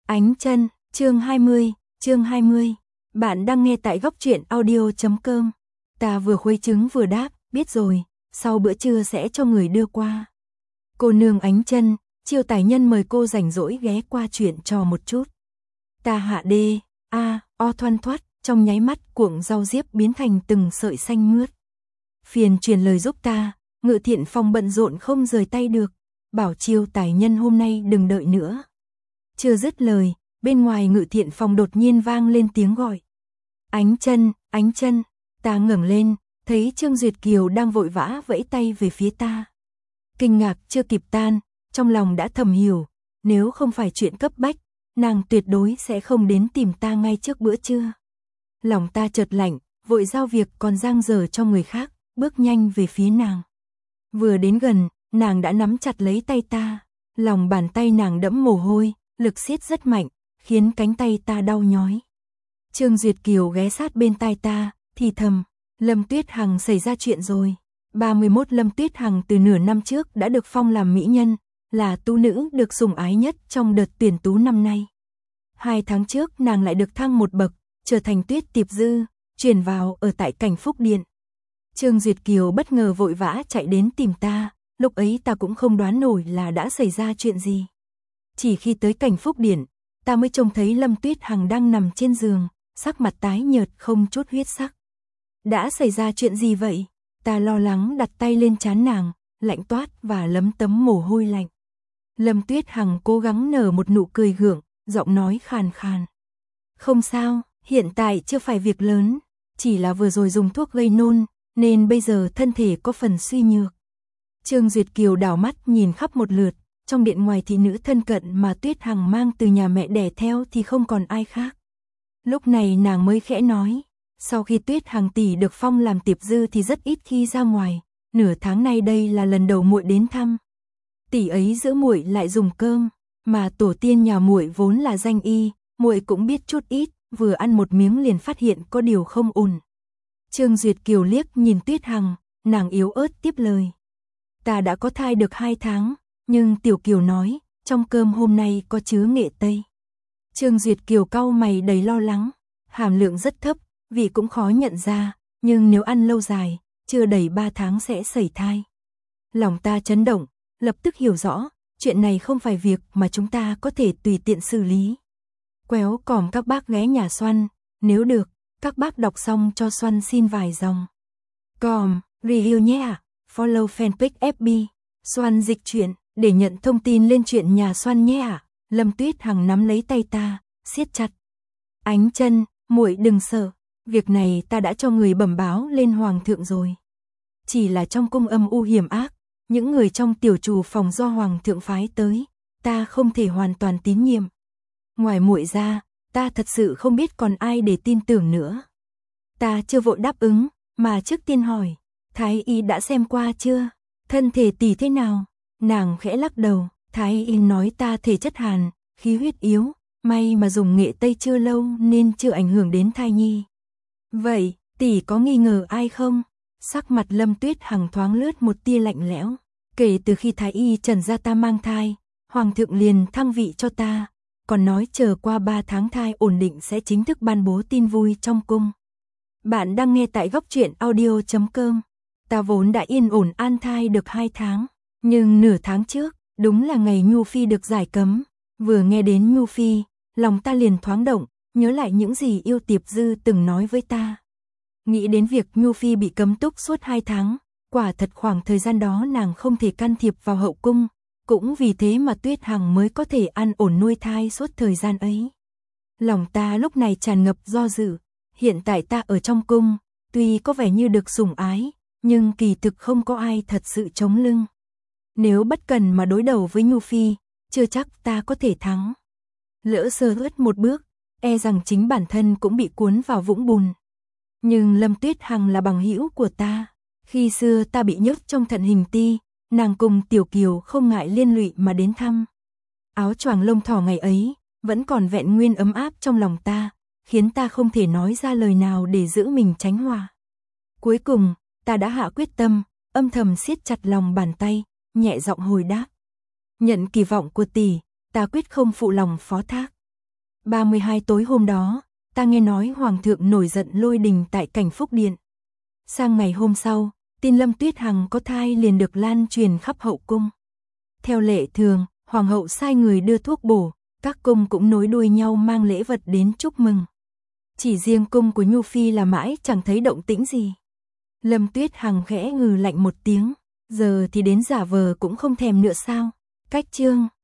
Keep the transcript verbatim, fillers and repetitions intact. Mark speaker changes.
Speaker 1: Ánh chân, chương hai mươi, chương hai mươi. Bạn đang nghe tại góc truyện audio chấm com. Ta vừa khuấy trứng vừa đáp, biết rồi, sau bữa trưa sẽ cho người đưa qua. Cô nương Ánh chân, Chiêu tài nhân mời cô rảnh rỗi ghé qua chuyện trò một chút. Ta hạ đê, a, o thoăn thoắt, trong nháy mắt cuộn rau diếp biến thành từng sợi xanh mướt. Phiền truyền lời giúp ta, Ngự Thiện Phong bận rộn không rời tay được, bảo Chiêu tài nhân hôm nay đừng đợi nữa. Chưa dứt lời, bên ngoài Ngự Thiện Phong đột nhiên vang lên tiếng gọi. Ánh chân, Ánh chân, ta ngẩng lên, thấy Trương Duyệt Kiều đang vội vã vẫy tay về phía ta. Kinh ngạc chưa kịp tan, trong lòng đã thầm hiểu, nếu không phải chuyện cấp bách, nàng tuyệt đối sẽ không đến tìm ta ngay trước bữa trưa. Lòng ta chợt lạnh, vội giao việc còn dang dở cho người khác, bước nhanh về phía nàng. Vừa đến gần, nàng đã nắm chặt lấy tay ta, lòng bàn tay nàng đẫm mồ hôi, lực siết rất mạnh, khiến cánh tay ta đau nhói. Trương Duyệt Kiều ghé sát bên tai ta, thì thầm, Lâm Tuyết Hằng xảy ra chuyện rồi. ba mươi mốt Lâm Tuyết Hằng từ nửa năm trước đã được phong làm mỹ nhân, là tú nữ được sủng ái nhất trong đợt tuyển tú năm nay. Hai tháng trước nàng lại được thăng một bậc, trở thành Tuyết Tiệp Dư, chuyển vào ở tại Cảnh Phúc Điện. Trương Duyệt Kiều bất ngờ vội vã chạy đến tìm ta, lúc ấy ta cũng không đoán nổi là đã xảy ra chuyện gì. Chỉ khi tới Cảnh Phúc Điện, ta mới trông thấy Lâm Tuyết Hằng đang nằm trên giường, sắc mặt tái nhợt không chút huyết sắc. Đã xảy ra chuyện gì vậy? Ta lo lắng đặt tay lên trán nàng, lạnh toát và lấm tấm mồ hôi lạnh. Lâm Tuyết Hằng cố gắng nở một nụ cười gượng, giọng nói khàn khàn. Không sao, hiện tại chưa phải việc lớn, chỉ là vừa rồi dùng thuốc gây nôn, nên bây giờ thân thể có phần suy nhược. Trương Duyệt Kiều đảo mắt nhìn khắp một lượt, trong điện ngoài thị nữ thân cận mà Tuyết Hằng mang từ nhà mẹ đẻ theo thì không còn ai khác. Lúc này nàng mới khẽ nói, sau khi Tuyết Hằng tỷ được phong làm Tiệp Dư thì rất ít khi ra ngoài, nửa tháng nay đây là lần đầu muội đến thăm. Tỷ ấy giữa muội lại dùng cơm, mà tổ tiên nhà muội vốn là danh y, muội cũng biết chút ít, vừa ăn một miếng liền phát hiện có điều không ổn. Trương Duyệt Kiều liếc nhìn Tuyết Hằng, nàng yếu ớt tiếp lời. Ta đã có thai được hai tháng, nhưng Tiểu Kiều nói, trong cơm hôm nay có chứa nghệ tây. Trương Duyệt Kiều cau mày đầy lo lắng, hàm lượng rất thấp, vị cũng khó nhận ra, nhưng nếu ăn lâu dài, chưa đầy ba tháng sẽ sẩy thai. Lòng ta chấn động, lập tức hiểu rõ, chuyện này không phải việc mà chúng ta có thể tùy tiện xử lý. Quéo còm các bác ghé nhà Xoăn, nếu được, các bác đọc xong cho Xoăn xin vài dòng. Còm, review nhé ạ, follow fanpage ép bê, Xoăn dịch truyện, để nhận thông tin lên chuyện nhà Xoăn nhé ạ. Lâm Tuyết Hằng nắm lấy tay ta, siết chặt. Ánh chân, muội đừng sợ, việc này ta đã cho người bẩm báo lên hoàng thượng rồi. Chỉ là trong cung âm u hiểm ác, những người trong tiểu trù phòng do hoàng thượng phái tới, ta không thể hoàn toàn tín nhiệm. Ngoài muội ra, ta thật sự không biết còn ai để tin tưởng nữa. Ta chưa vội đáp ứng, mà trước tiên hỏi, Thái y đã xem qua chưa? Thân thể tỷ thế nào? Nàng khẽ lắc đầu, Thái y nói ta thể chất hàn, khí huyết yếu, may mà dùng nghệ tây chưa lâu nên chưa ảnh hưởng đến thai nhi. Vậy, tỷ có nghi ngờ ai không? Sắc mặt Lâm Tuyết Hằng thoáng lướt một tia lạnh lẽo. Kể từ khi Thái y trần ra ta mang thai, hoàng thượng liền thăng vị cho ta, còn nói chờ qua ba tháng thai ổn định sẽ chính thức ban bố tin vui trong cung. Bạn đang nghe tại góc truyện audio chấm com. Ta vốn đã yên ổn an thai được hai tháng, nhưng nửa tháng trước, đúng là ngày Nhu Phi được giải cấm, vừa nghe đến Nhu Phi, lòng ta liền thoáng động, nhớ lại những gì Yêu Tiệp Dư từng nói với ta. Nghĩ đến việc Nhu Phi bị cấm túc suốt hai tháng, quả thật khoảng thời gian đó nàng không thể can thiệp vào hậu cung, cũng vì thế mà Tuyết Hằng mới có thể an ổn nuôi thai suốt thời gian ấy. Lòng ta lúc này tràn ngập do dự, hiện tại ta ở trong cung, tuy có vẻ như được sủng ái, nhưng kỳ thực không có ai thật sự chống lưng. Nếu bất cần mà đối đầu với Nhu Phi, chưa chắc ta có thể thắng. Lỡ sơ suất một bước, e rằng chính bản thân cũng bị cuốn vào vũng bùn. Nhưng Lâm Tuyết Hằng là bằng hữu của ta, khi xưa ta bị nhốt trong Thận Hình Ti, nàng cùng Tiểu Kiều không ngại liên lụy mà đến thăm. Áo choàng lông thỏ ngày ấy, vẫn còn vẹn nguyên ấm áp trong lòng ta, khiến ta không thể nói ra lời nào để giữ mình tránh hòa. Cuối cùng, ta đã hạ quyết tâm, âm thầm siết chặt lòng bàn tay, nhẹ giọng hồi đáp. Nhận kỳ vọng của tỷ, ta quyết không phụ lòng phó thác. ba mươi hai tối hôm đó, ta nghe nói Hoàng thượng nổi giận lôi đình tại Cảnh Phúc Điện. Sang ngày hôm sau, tin Lâm Tuyết Hằng có thai liền được lan truyền khắp hậu cung. Theo lệ thường, Hoàng hậu sai người đưa thuốc bổ, các cung cũng nối đuôi nhau mang lễ vật đến chúc mừng. Chỉ riêng cung của Nhu Phi là mãi chẳng thấy động tĩnh gì. Lâm Tuyết Hằng khẽ ngừ lạnh một tiếng, giờ thì đến giả vờ cũng không thèm nữa sao? Cách chương